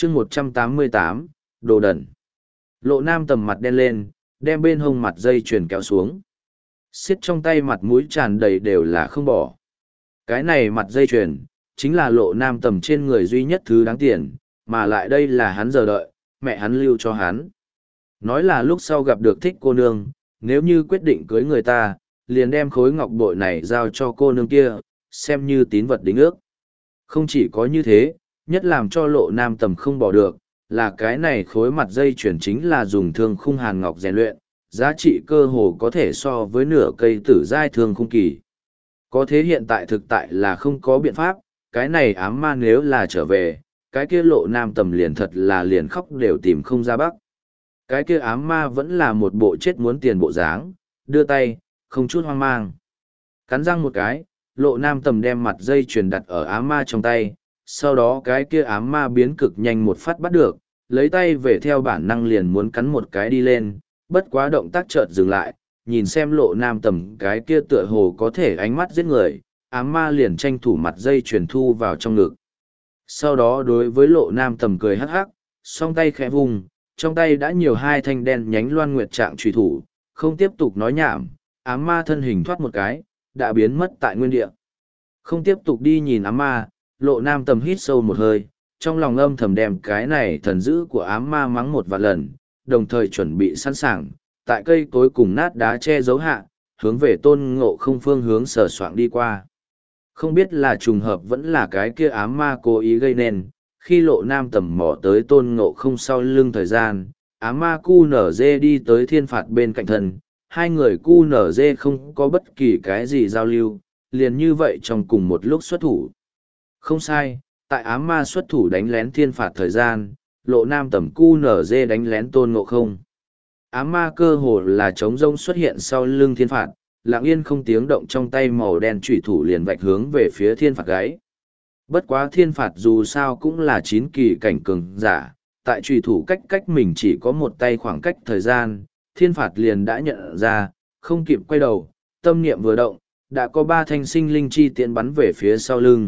chương 188, đồ đần. Lộ Nam Tầm mặt đen lên, đem bên hông mặt dây chuyền kéo xuống. Xiết trong tay mặt mũi tràn đầy đều là không bỏ. Cái này mặt dây chuyền, chính là Lộ Nam Tầm trên người duy nhất thứ đáng tiền, mà lại đây là hắn giờ đợi, mẹ hắn lưu cho hắn. Nói là lúc sau gặp được thích cô nương, nếu như quyết định cưới người ta, liền đem khối ngọc bội này giao cho cô nương kia, xem như tín vật đính ước. Không chỉ có như thế, nhất làm cho Lộ Nam Tầm không bỏ được, là cái này khối mặt dây chuyển chính là dùng thương khung hàn ngọc rèn luyện, giá trị cơ hồ có thể so với nửa cây tử giai thương khung kỳ. Có thế hiện tại thực tại là không có biện pháp, cái này ám ma nếu là trở về, cái kia Lộ Nam Tầm liền thật là liền khóc đều tìm không ra bắc. Cái kia ám ma vẫn là một bộ chết muốn tiền bộ dáng, đưa tay, không chút hoang mang. Cắn răng một cái, Lộ Nam Tầm đem mặt dây chuyền đặt ở ám ma trong tay, sau đó cái kia ám ma biến cực nhanh một phát bắt được, lấy tay về theo bản năng liền muốn cắn một cái đi lên, bất quá động tác chợt dừng lại, nhìn xem Lộ Nam Tầm cái kia tựa hồ có thể ánh mắt giết người, ám ma liền tranh thủ mặt dây chuyền thu vào trong ngực. Sau đó đối với Lộ Nam Tầm cười hắc hắc, song tay khẽ vùng, trong tay đã nhiều hai thanh đen nhánh loan nguyệt trạng truy thủ, không tiếp tục nói nhảm, ám ma thân hình thoát một cái, đã biến mất tại nguyên địa. Không tiếp tục đi nhìn ám ma, Lộ Nam Tầm hít sâu một hơi, trong lòng âm thầm đem cái này thần dữ của ám ma mắng một vạn lần, đồng thời chuẩn bị sẵn sàng, tại cây cối cùng nát đá che giấu hạ, hướng về Tôn Ngộ Không phương hướng sờ soạng đi qua. Không biết là trùng hợp vẫn là cái kia ám ma cố ý gây nên, khi Lộ Nam Tầm mò tới Tôn Ngộ Không sau lưng thời gian, ám ma cu nở dê đi tới thiên phạt bên cạnh thân, hai người cu nở dê không có bất kỳ cái gì giao lưu, liền như vậy trong cùng một lúc xuất thủ. Không sai, tại ám ma xuất thủ đánh lén thiên phạt thời gian, Lộ Nam Tầm cu nở dê đánh lén Tôn Ngộ Không. Ám ma cơ hồ là trống rông xuất hiện sau lưng thiên phạt, lặng yên không tiếng động trong tay màu đen chủy thủ liền vạch hướng về phía thiên phạt gáy. Bất quá thiên phạt dù sao cũng là 9 kỳ cảnh cường giả, tại chủy thủ cách mình chỉ có một tay khoảng cách thời gian, thiên phạt liền đã nhận ra, không kịp quay đầu, tâm niệm vừa động, đã có 3 thanh sinh linh chi tiễn bắn về phía sau lưng.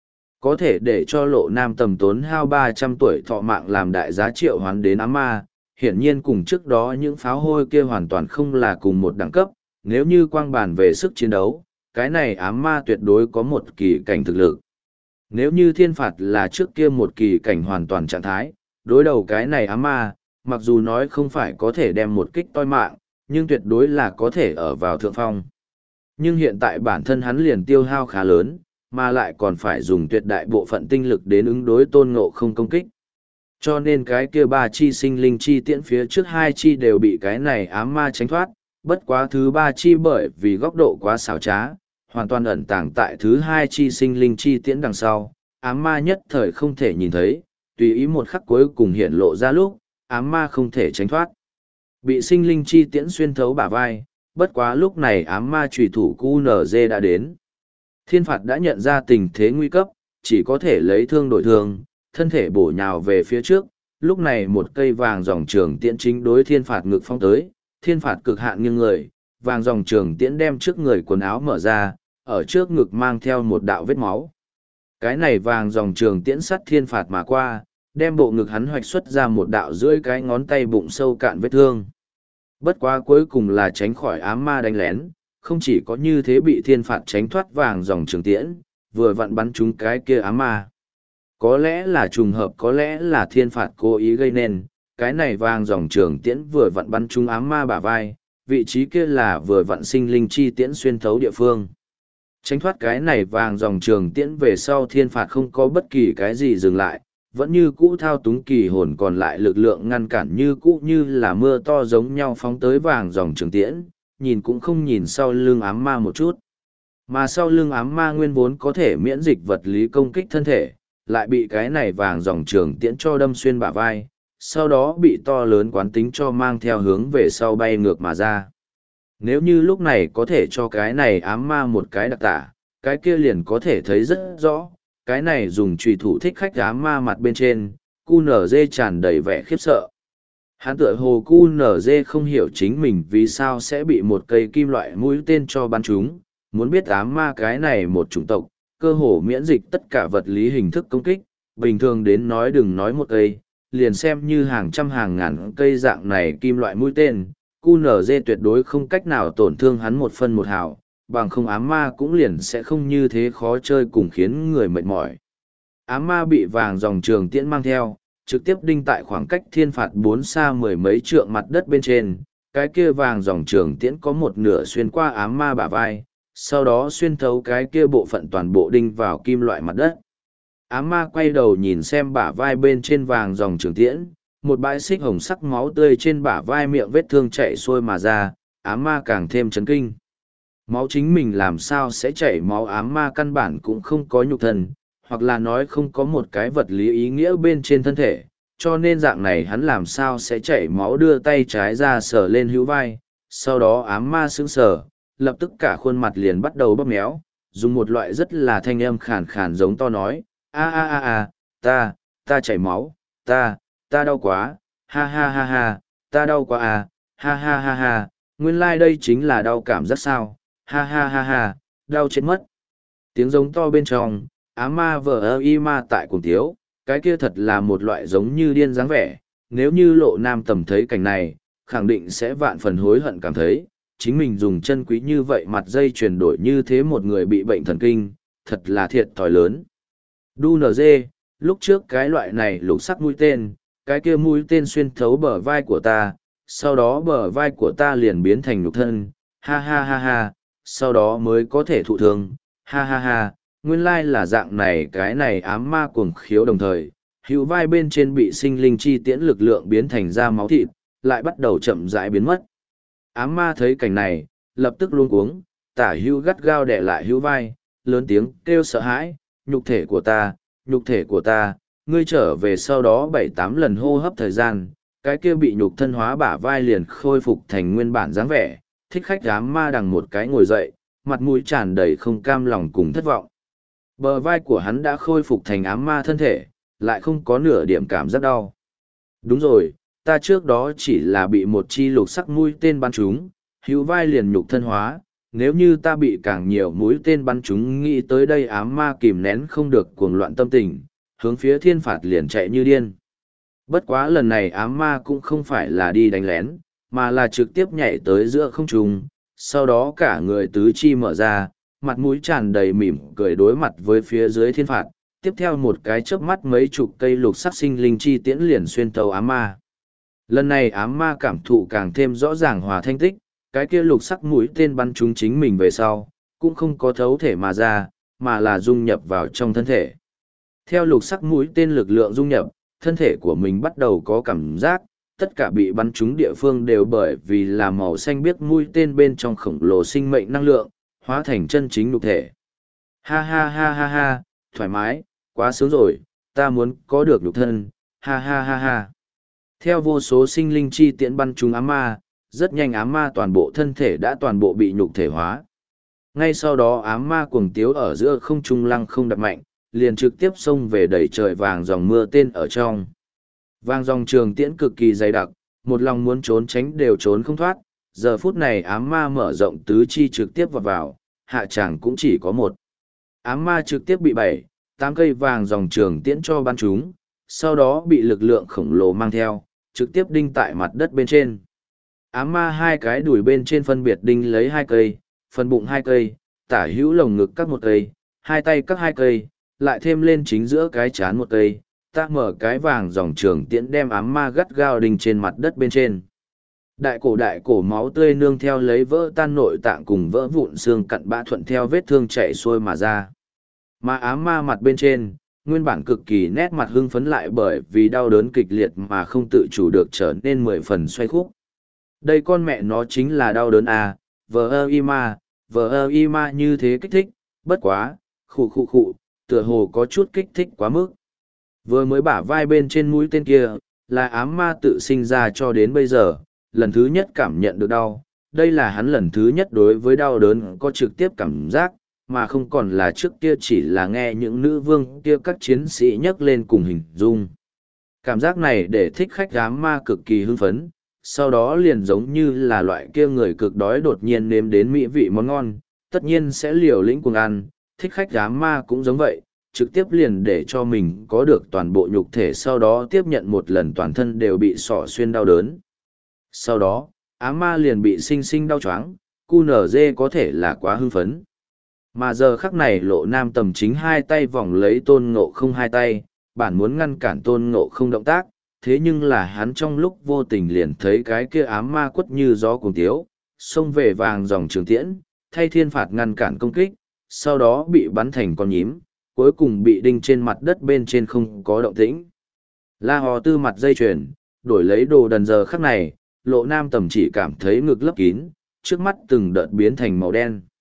Có thể để cho Lộ Nam Tầm tốn hao 300 tuổi thọ mạng làm đại giá triệu hoán đến ám ma, hiển nhiên cùng trước đó những pháo hôi kia hoàn toàn không là cùng một đẳng cấp, nếu như quang bàn về sức chiến đấu, cái này ám ma tuyệt đối có một kỳ cảnh thực lực. Nếu như thiên phạt là trước kia một kỳ cảnh hoàn toàn trạng thái, đối đầu cái này ám ma, mặc dù nói không phải có thể đem một kích toi mạng, nhưng tuyệt đối là có thể ở vào thượng phong. Nhưng hiện tại bản thân hắn liền tiêu hao khá lớn, mà lại còn phải dùng tuyệt đại bộ phận tinh lực đến ứng đối Tôn Ngộ Không công kích. Cho nên cái kia 3 chi sinh linh chi tiễn phía trước 2 chi đều bị cái này ám ma tránh thoát, bất quá thứ 3 chi bởi vì góc độ quá xảo trá, hoàn toàn ẩn tàng tại thứ 2 chi sinh linh chi tiễn đằng sau, ám ma nhất thời không thể nhìn thấy, tùy ý một khắc cuối cùng hiện lộ ra lúc, ám ma không thể tránh thoát. Bị sinh linh chi tiễn xuyên thấu bả vai, bất quá lúc này ám ma trùy thủ QNZ đã đến. Thiên phạt đã nhận ra tình thế nguy cấp, chỉ có thể lấy thương đổi thương, thân thể bổ nhào về phía trước, lúc này một cây vàng dòng trường tiễn chính đối thiên phạt ngực phong tới, thiên phạt cực hạn nghiêng người, vàng dòng trường tiễn đem trước người quần áo mở ra, ở trước ngực mang theo một đạo vết máu. Cái này vàng dòng trường tiễn sắt thiên phạt mà qua, đem bộ ngực hắn hoạch xuất ra một đạo dưới cái ngón tay bụng sâu cạn vết thương. Bất quá cuối cùng là tránh khỏi ám ma đánh lén, không chỉ có như thế bị thiên phạt tránh thoát vàng dòng trường tiễn, vừa vặn bắn trúng cái kia ám ma. Có lẽ là trùng hợp, có lẽ là thiên phạt cố ý gây nên, cái này vàng dòng trường tiễn vừa vặn bắn trúng ám ma bả vai, vị trí kia là vừa vặn sinh linh chi tiễn xuyên thấu địa phương. Tránh thoát cái này vàng dòng trường tiễn về sau thiên phạt không có bất kỳ cái gì dừng lại, vẫn như cũ thao túng kỳ hồn còn lại lực lượng ngăn cản như cũ như là mưa to giống nhau phóng tới vàng dòng trường tiễn, nhìn cũng không nhìn sau lưng ám ma một chút. Mà sau lưng ám ma nguyên vốn có thể miễn dịch vật lý công kích thân thể, lại bị cái này vàng dòng trường tiễn cho đâm xuyên bả vai, sau đó bị to lớn quán tính cho mang theo hướng về sau bay ngược mà ra. Nếu như lúc này có thể cho cái này ám ma một cái đặc tả, cái kia liền có thể thấy rất rõ, cái này dùng trùy thủ thích khách ám ma mặt bên trên, QNZ tràn đầy vẻ khiếp sợ. Hắn tựa hồ QNZ không hiểu chính mình vì sao sẽ bị một cây kim loại mũi tên cho bắn trúng, muốn biết ám ma cái này một chủng tộc, cơ hồ miễn dịch tất cả vật lý hình thức công kích, bình thường đến nói đừng nói một cây, liền xem như hàng trăm hàng ngàn cây dạng này kim loại mũi tên, QNZ tuyệt đối không cách nào tổn thương hắn một phân một hào, bằng không ám ma cũng liền sẽ không như thế khó chơi cùng khiến người mệt mỏi. Ám ma bị vàng dòng trường tiễn mang theo, trực tiếp đinh tại khoảng cách thiên phạt 4 xa mười mấy trượng mặt đất bên trên, cái kia vàng dòng trường tiễn có một nửa xuyên qua ám ma bả vai, sau đó xuyên thấu cái kia bộ phận toàn bộ đinh vào kim loại mặt đất. Ám ma quay đầu nhìn xem bả vai bên trên vàng dòng trường tiễn, một bãi xích hồng sắc máu tươi trên bả vai miệng vết thương chảy xuôi mà ra, ám ma càng thêm chấn kinh. Máu chính mình làm sao sẽ chảy máu, ám ma căn bản cũng không có nhục thân, hoặc là nói không có một cái vật lý ý nghĩa bên trên thân thể, cho nên dạng này hắn làm sao sẽ chảy máu, đưa tay trái ra sờ lên hữu vai, sau đó ám ma sững sờ, lập tức cả khuôn mặt liền bắt đầu bóp méo, dùng một loại rất là thanh âm khàn khàn giống to nói, ta chảy máu, ta đau quá, ha ha ha ha, ta đau quá à, ha ha ha ha, nguyên lai đây chính là đau cảm giác sao, ha ha ha ha, đau chết mất. Tiếng giống to bên trong, ám ma vờ ơ y ma tại cùng tiếu, cái kia thật là một loại giống như điên dáng vẻ, nếu như Lộ Nam Tầm thấy cảnh này, khẳng định sẽ vạn phần hối hận, cảm thấy, chính mình dùng chân quý như vậy mặt dây chuyển đổi như thế một người bị bệnh thần kinh, thật là thiệt thòi lớn. Đu NG, lúc trước cái loại này lục sắc mũi tên, cái kia mũi tên xuyên thấu bờ vai của ta, sau đó bờ vai của ta liền biến thành nhục thân, ha ha ha ha, sau đó mới có thể thụ thương, ha ha ha, nguyên lai là dạng này, cái này ám ma cuồng khiếu đồng thời, hữu vai bên trên bị sinh linh chi tiễn lực lượng biến thành ra máu thịt, lại bắt đầu chậm rãi biến mất. Ám ma thấy cảnh này, lập tức luống cuống, tả hữu gắt gao đè lại hữu vai, lớn tiếng kêu sợ hãi, nhục thể của ta, ngươi trở về. Sau đó 7-8 lần hô hấp thời gian, cái kia bị nhục thân hóa bả vai liền khôi phục thành nguyên bản dáng vẻ, thích khách ám ma đằng một cái ngồi dậy, mặt mũi tràn đầy không cam lòng cùng thất vọng. Bờ vai của hắn đã khôi phục thành ám ma thân thể, lại không có nửa điểm cảm giác đau. Đúng rồi, ta trước đó chỉ là bị một chi lục sắc mũi tên bắn trúng, hữu vai liền nhục thân hóa, nếu như ta bị càng nhiều mũi tên bắn trúng, nghĩ tới đây ám ma kìm nén không được cuồng loạn tâm tình, hướng phía thiên phạt liền chạy như điên. Bất quá lần này ám ma cũng không phải là đi đánh lén, mà là trực tiếp nhảy tới giữa không trung, sau đó cả người tứ chi mở ra, mặt mũi tràn đầy mỉm cười đối mặt với phía dưới thiên phạt, tiếp theo một cái chớp mắt mấy chục cây lục sắc sinh linh chi tiễn liền xuyên tấu ám ma. Lần này ám ma cảm thụ càng thêm rõ ràng hòa thanh tích, cái kia lục sắc mũi tên bắn trúng chính mình về sau, cũng không có thấu thể mà ra, mà là dung nhập vào trong thân thể. Theo lục sắc mũi tên lực lượng dung nhập, thân thể của mình bắt đầu có cảm giác, tất cả bị bắn trúng địa phương đều bởi vì là màu xanh biếc mũi tên bên trong khổng lồ sinh mệnh năng lượng, hóa thành chân chính nhục thể. Ha ha ha ha ha, thoải mái, quá sướng rồi, ta muốn có được nhục thân, ha ha ha ha. Theo vô số sinh linh chi tiễn bắn trúng ám ma, rất nhanh ám ma toàn bộ thân thể đã toàn bộ bị nhục thể hóa. Ngay sau đó ám ma cuồng tiếu ở giữa không trung lăng không đập mạnh, liền trực tiếp xông về đẩy trời vàng dòng mưa tên ở trong. Vàng dòng trường tiễn cực kỳ dày đặc, một lòng muốn trốn tránh đều trốn không thoát, giờ phút này ám ma mở rộng tứ chi trực tiếp vọt vào, hạ tràng cũng chỉ có một. Ám ma trực tiếp bị 7-8 cây vàng dòng trường tiễn cho bắn trúng, sau đó bị lực lượng khổng lồ mang theo, trực tiếp đinh tại mặt đất bên trên. Ám ma hai cái đùi bên trên phân biệt đinh lấy 2 cây, phần bụng 2 cây, tả hữu lồng ngực các 1 cây, hai tay các 2 cây, lại thêm lên chính giữa cái chán 1 cây, ta mở cái vàng dòng trường tiễn đem ám ma gắt gao đinh trên mặt đất bên trên. Đại cổ máu tươi nương theo lấy vỡ tan nội tạng cùng vỡ vụn xương cặn bã thuận theo vết thương chảy xuôi mà ra. Mà ám ma mặt bên trên, nguyên bản cực kỳ nét mặt hưng phấn lại bởi vì đau đớn kịch liệt mà không tự chủ được trở nên 10 phần xoay khúc. Đây con mẹ nó chính là đau đớn à, vờ ơ y ma như thế kích thích, bất quá, khụ, tựa hồ có chút kích thích quá mức. Vừa mới bả vai bên trên mũi tên kia, là ám ma tự sinh ra cho đến bây giờ, lần thứ nhất cảm nhận được đau, đây là hắn lần thứ nhất đối với đau đớn có trực tiếp cảm giác, mà không còn là trước kia chỉ là nghe những nữ vương kia các chiến sĩ nhắc lên cùng hình dung. Cảm giác này để thích khách ám ma cực kỳ hưng phấn, sau đó liền giống như là loại kia người cực đói đột nhiên nếm đến mỹ vị món ngon, tất nhiên sẽ liều lĩnh cùng ăn, thích khách ám ma cũng giống vậy, trực tiếp liền để cho mình có được toàn bộ nhục thể, sau đó tiếp nhận một lần toàn thân đều bị xỏ xuyên đau đớn. Sau đó, ám ma liền bị sinh sinh đau choáng, QNZ có thể là quá hưng phấn. Mà giờ khắc này Lộ Nam Tầm chính hai tay vòng lấy Tôn Ngộ Không hai tay, bản muốn ngăn cản Tôn Ngộ Không động tác, thế nhưng là hắn trong lúc vô tình liền thấy cái kia ám ma quất như gió cuồng tiếu, xông về vàng dòng trường tiễn, thay thiên phạt ngăn cản công kích, sau đó bị bắn thành con nhím, cuối cùng bị đinh trên mặt đất bên trên không có động tĩnh. La Hò Tư mặt dây chuyền, đổi lấy đồ đần giờ khắc này, Lộ Nam Tầm chỉ cảm thấy ngực lấp kín, trước mắt từng đợt biến thành màu đen.